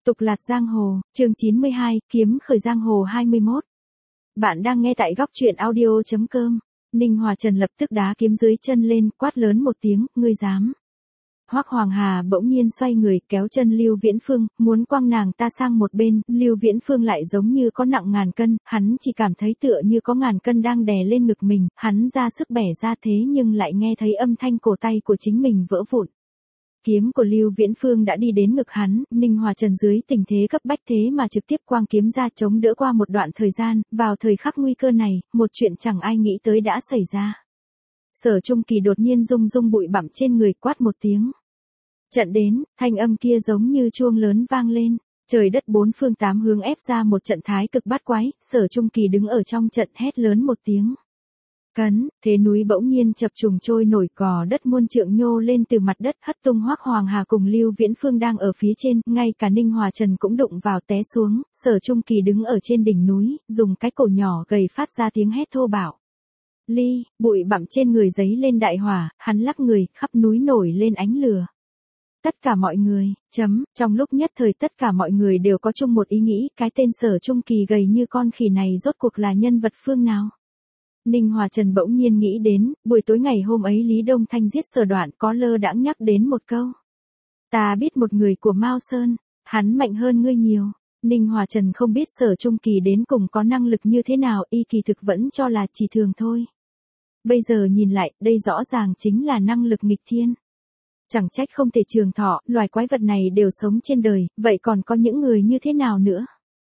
Tục lạt giang hồ, chương 92, kiếm khởi giang hồ 21. Bạn đang nghe tại góc truyện audio.com. Ninh Hòa Trần lập tức đá kiếm dưới chân lên, quát lớn một tiếng, ngươi dám. Hoắc Hoàng Hà bỗng nhiên xoay người, kéo chân Lưu Viễn Phương, muốn quăng nàng ta sang một bên, Lưu Viễn Phương lại giống như có nặng ngàn cân, hắn chỉ cảm thấy tựa như có ngàn cân đang đè lên ngực mình, hắn ra sức bẻ ra thế nhưng lại nghe thấy âm thanh cổ tay của chính mình vỡ vụn. Kiếm của Lưu Viễn Phương đã đi đến ngực hắn, Ninh Hòa Trần dưới tình thế cấp bách thế mà trực tiếp quang kiếm ra chống đỡ qua một đoạn thời gian, vào thời khắc nguy cơ này, một chuyện chẳng ai nghĩ tới đã xảy ra. Sở Trung Kỳ đột nhiên rung rung bụi bặm trên người, quát một tiếng. Trận đến, thanh âm kia giống như chuông lớn vang lên, trời đất bốn phương tám hướng ép ra một trận thái cực bát quái, Sở Trung Kỳ đứng ở trong trận hét lớn một tiếng. Cấn, thế núi bỗng nhiên chập trùng trôi nổi, cò đất muôn trượng nhô lên từ mặt đất, hất tung Hoắc Hoàng Hà cùng Lưu Viễn Phương đang ở phía trên, ngay cả Ninh Hòa Trần cũng đụng vào té xuống, Sở Trung Kỳ đứng ở trên đỉnh núi, dùng cái cổ nhỏ gầy phát ra tiếng hét thô bạo. Ly, bụi bặm trên người giấy lên đại hỏa, hắn lắc người, khắp núi nổi lên ánh lửa. Tất cả mọi người, trong lúc nhất thời tất cả mọi người đều có chung một ý nghĩ, cái tên Sở Trung Kỳ gầy như con khỉ này rốt cuộc là nhân vật phương nào? Ninh Hòa Trần bỗng nhiên nghĩ đến, buổi tối ngày hôm ấy Lý Đông Thanh giết Sở Đoạn có lơ đãng nhắc đến một câu. Ta biết một người của Mao Sơn, hắn mạnh hơn ngươi nhiều. Ninh Hòa Trần không biết Sở Trung Kỳ đến cùng có năng lực như thế nào, y kỳ thực vẫn cho là chỉ thường thôi. Bây giờ nhìn lại, đây rõ ràng chính là năng lực nghịch thiên. Chẳng trách không thể trường thọ, loài quái vật này đều sống trên đời, vậy còn có những người như thế nào nữa?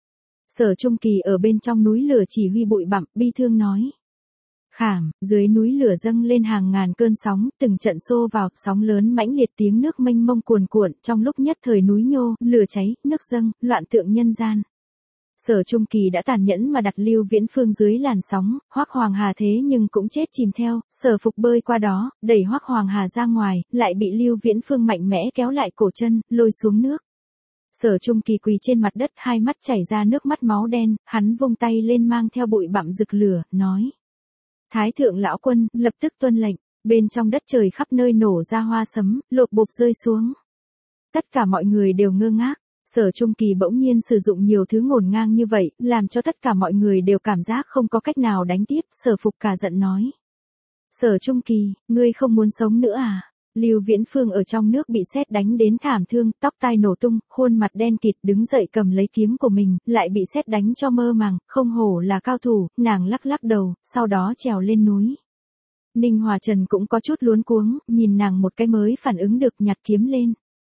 Sở Trung Kỳ ở bên trong núi lửa chỉ huy bụi bặm, bi thương nói. Khảm, dưới núi lửa dâng lên hàng ngàn cơn sóng, từng trận xô vào, sóng lớn mãnh liệt, tiếng nước mênh mông cuồn cuộn, trong lúc nhất thời núi nhô, lửa cháy, nước dâng, loạn tượng nhân gian. Sở Trung Kỳ đã tàn nhẫn mà đặt Lưu Viễn Phương dưới làn sóng, Hoắc Hoàng Hà thế nhưng cũng chết chìm theo, Sở Phục bơi qua đó, đẩy Hoắc Hoàng Hà ra ngoài, lại bị Lưu Viễn Phương mạnh mẽ kéo lại cổ chân, lôi xuống nước. Sở Trung Kỳ quỳ trên mặt đất, hai mắt chảy ra nước mắt máu đen, hắn vung tay lên mang theo bụi bặm rực lửa, nói. Thái thượng lão quân, lập tức tuân lệnh, bên trong đất trời khắp nơi nổ ra hoa sấm, lộp bộp rơi xuống. Tất cả mọi người đều ngơ ngác, Sở Trung Kỳ bỗng nhiên sử dụng nhiều thứ ngổn ngang như vậy, làm cho tất cả mọi người đều cảm giác không có cách nào đánh tiếp, Sở Phục cả giận nói. Sở Trung Kỳ, ngươi không muốn sống nữa à? Lưu Viễn Phương ở trong nước bị sét đánh đến thảm thương, tóc tai nổ tung, khuôn mặt đen kịt, đứng dậy cầm lấy kiếm của mình, lại bị sét đánh cho mơ màng, không hổ là cao thủ, nàng lắc lắc đầu, sau đó trèo lên núi. Ninh Hòa Trần cũng có chút luống cuống, nhìn nàng một cái mới phản ứng được, nhặt kiếm lên.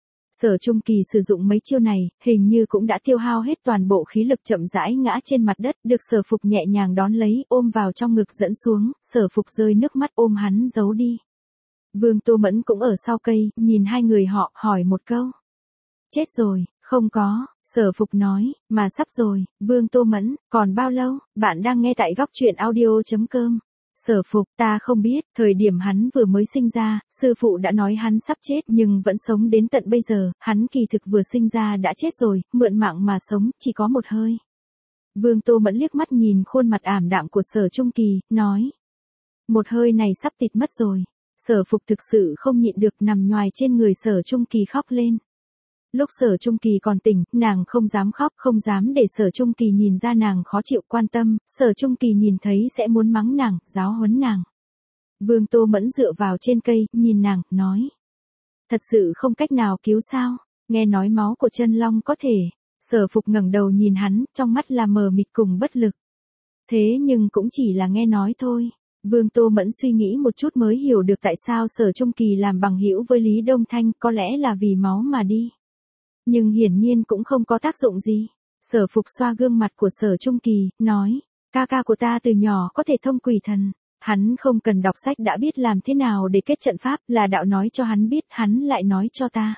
Sở Trung Kỳ sử dụng mấy chiêu này, hình như cũng đã tiêu hao hết toàn bộ khí lực, chậm rãi ngã trên mặt đất, được Sở Phục nhẹ nhàng đón lấy, ôm vào trong ngực dẫn xuống, Sở Phục rơi nước mắt ôm hắn giấu đi. Vương Tô Mẫn cũng ở sau cây, nhìn hai người họ, hỏi một câu. Chết rồi, không có, Sở Phục nói, mà sắp rồi, Vương Tô Mẫn, còn bao lâu? Bạn đang nghe tại góc truyện audio.com. Sở Phục, ta không biết, thời điểm hắn vừa mới sinh ra, sư phụ đã nói hắn sắp chết nhưng vẫn sống đến tận bây giờ, hắn kỳ thực vừa sinh ra đã chết rồi, mượn mạng mà sống, chỉ có một hơi. Vương Tô Mẫn liếc mắt nhìn khuôn mặt ảm đạm của Sở Trung Kỳ, nói. Một hơi này sắp tịt mất rồi. Sở Phục thực sự không nhịn được, nằm nhoài trên người Sở Trung Kỳ khóc lên. Lúc Sở Trung Kỳ còn tỉnh, nàng không dám khóc, không dám để Sở Trung Kỳ nhìn ra nàng khó chịu, quan tâm, Sở Trung Kỳ nhìn thấy sẽ muốn mắng nàng, giáo huấn nàng. Vương Tô Mẫn dựa vào trên cây, nhìn nàng, nói. Thật sự không cách nào cứu sao, nghe nói máu của chân long có thể. Sở Phục ngẩng đầu nhìn hắn, trong mắt là mờ mịt cùng bất lực. Thế nhưng cũng chỉ là nghe nói thôi. Vương Tô Mẫn suy nghĩ một chút mới hiểu được tại sao Sở Trung Kỳ làm bằng hữu với Lý Đông Thanh, có lẽ là vì máu mà đi. Nhưng hiển nhiên cũng không có tác dụng gì. Sở Phục xoa gương mặt của Sở Trung Kỳ, nói, ca ca của ta từ nhỏ có thể thông quỷ thần. Hắn không cần đọc sách đã biết làm thế nào để kết trận pháp, là đạo nói cho hắn biết, hắn lại nói cho ta.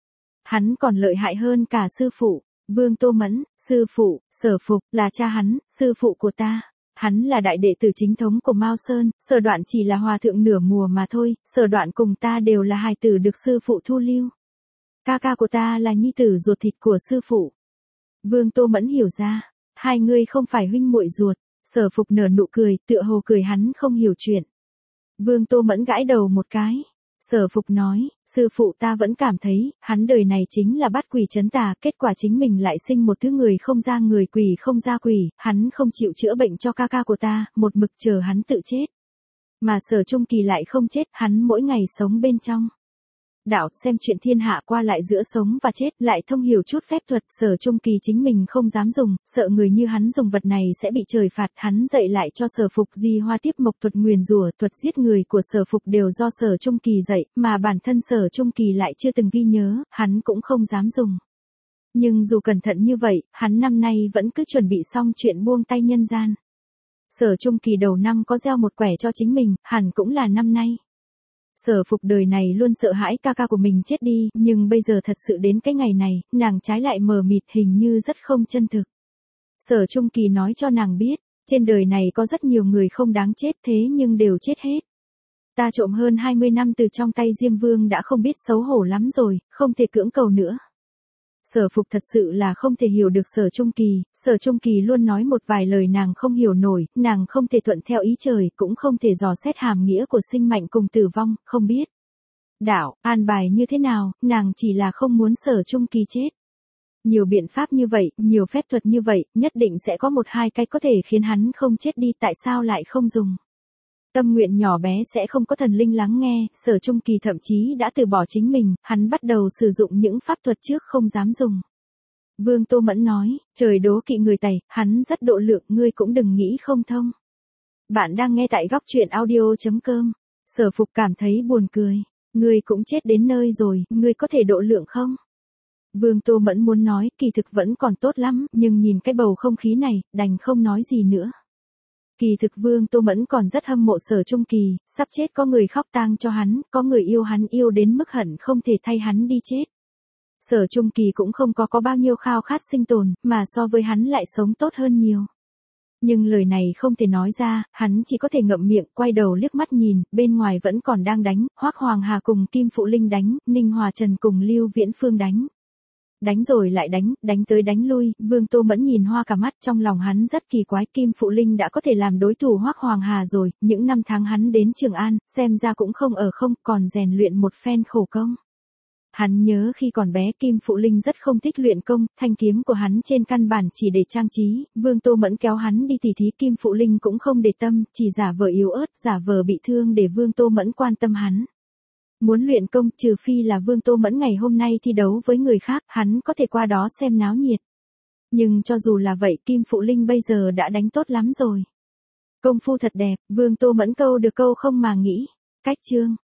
Hắn còn lợi hại hơn cả sư phụ. Vương Tô Mẫn, sư phụ, Sở Phục, là cha hắn, sư phụ của ta. Hắn là đại đệ tử chính thống của Mao Sơn, Sở Đoạn chỉ là hòa thượng nửa mùa mà thôi, Sở Đoạn cùng ta đều là hài tử được sư phụ thu lưu. Ca ca của ta là nhi tử ruột thịt của sư phụ. Vương Tô Mẫn hiểu ra, hai người không phải huynh muội ruột, Sở Phục nở nụ cười, tựa hồ cười hắn không hiểu chuyện. Vương Tô Mẫn gãi đầu một cái. Sở Phục nói, sư phụ ta vẫn cảm thấy, hắn đời này chính là bắt quỷ trấn tà, kết quả chính mình lại sinh một thứ người không ra người quỷ không ra quỷ, hắn không chịu chữa bệnh cho ca ca của ta, một mực chờ hắn tự chết. Mà Sở Trung Kỳ lại không chết, hắn mỗi ngày sống bên trong đạo, xem chuyện thiên hạ qua lại giữa sống và chết, lại thông hiểu chút phép thuật. Sở Trung Kỳ chính mình không dám dùng, sợ người như hắn dùng vật này sẽ bị trời phạt. Hắn dạy lại cho Sở Phục Di Hoa Tiếp Mộc thuật nguyền rủa, thuật giết người của Sở Phục đều do Sở Trung Kỳ dạy, mà bản thân Sở Trung Kỳ lại chưa từng ghi nhớ, hắn cũng không dám dùng. Nhưng dù cẩn thận như vậy, hắn năm nay vẫn cứ chuẩn bị xong chuyện buông tay nhân gian. Sở Trung Kỳ đầu năm có gieo một quẻ cho chính mình, hẳn cũng là năm nay. Sở Phục đời này luôn sợ hãi ca ca của mình chết đi, nhưng bây giờ thật sự đến cái ngày này, nàng trái lại mờ mịt, hình như rất không chân thực. Sở Trung Kỳ nói cho nàng biết, trên đời này có rất nhiều người không đáng chết thế nhưng đều chết hết. Ta trộm hơn 20 năm từ trong tay Diêm Vương đã không biết xấu hổ lắm rồi, không thể cưỡng cầu nữa. Sở Phục thật sự là không thể hiểu được Sở Trung Kỳ luôn nói một vài lời nàng không hiểu nổi, nàng không thể thuận theo ý trời, cũng không thể dò xét hàm nghĩa của sinh mệnh cùng tử vong, không biết. Đạo, an bài như thế nào, nàng chỉ là không muốn Sở Trung Kỳ chết. Nhiều biện pháp như vậy, nhiều phép thuật như vậy, nhất định sẽ có một hai cái có thể khiến hắn không chết đi, tại sao lại không dùng. Tâm nguyện nhỏ bé sẽ không có thần linh lắng nghe, Sở Trung Kỳ thậm chí đã từ bỏ chính mình, hắn bắt đầu sử dụng những pháp thuật trước không dám dùng. Vương Tô Mẫn nói, trời đố kỵ người Tày, hắn rất độ lượng, ngươi cũng đừng nghĩ không thông. Bạn đang nghe tại góc truyện audio.com. Sở Phục cảm thấy buồn cười, ngươi cũng chết đến nơi rồi, ngươi có thể độ lượng không? Vương Tô Mẫn muốn nói, kỳ thực vẫn còn tốt lắm, nhưng nhìn cái bầu không khí này, đành không nói gì nữa. Kỳ thực Vương Tô Mẫn còn rất hâm mộ Sở Trung Kỳ, sắp chết có người khóc tang cho hắn, có người yêu hắn yêu đến mức hận không thể thay hắn đi chết. Sở Trung Kỳ cũng không có bao nhiêu khao khát sinh tồn, mà so với hắn lại sống tốt hơn nhiều. Nhưng lời này không thể nói ra, hắn chỉ có thể ngậm miệng, quay đầu liếc mắt nhìn, bên ngoài vẫn còn đang đánh, Hoắc Hoàng Hà cùng Kim Phụ Linh đánh, Ninh Hòa Trần cùng Lưu Viễn Phương đánh. Đánh rồi lại đánh, đánh tới đánh lui, Vương Tô Mẫn nhìn hoa cả mắt, trong lòng hắn rất kỳ quái, Kim Phụ Linh đã có thể làm đối thủ Hoắc Hoàng Hà rồi, những năm tháng hắn đến Trường An, xem ra cũng không ở không, còn rèn luyện một phen khổ công. Hắn nhớ khi còn bé Kim Phụ Linh rất không thích luyện công, thanh kiếm của hắn trên căn bản chỉ để trang trí, Vương Tô Mẫn kéo hắn đi tỉ thí, Kim Phụ Linh cũng không để tâm, chỉ giả vờ yếu ớt, giả vờ bị thương để Vương Tô Mẫn quan tâm hắn. Muốn luyện công, trừ phi là Vương Tô Mẫn ngày hôm nay thi đấu với người khác, hắn có thể qua đó xem náo nhiệt. Nhưng cho dù là vậy, Kim Phụ Linh bây giờ đã đánh tốt lắm rồi. Công phu thật đẹp, Vương Tô Mẫn câu được câu không mà nghĩ. Cách chương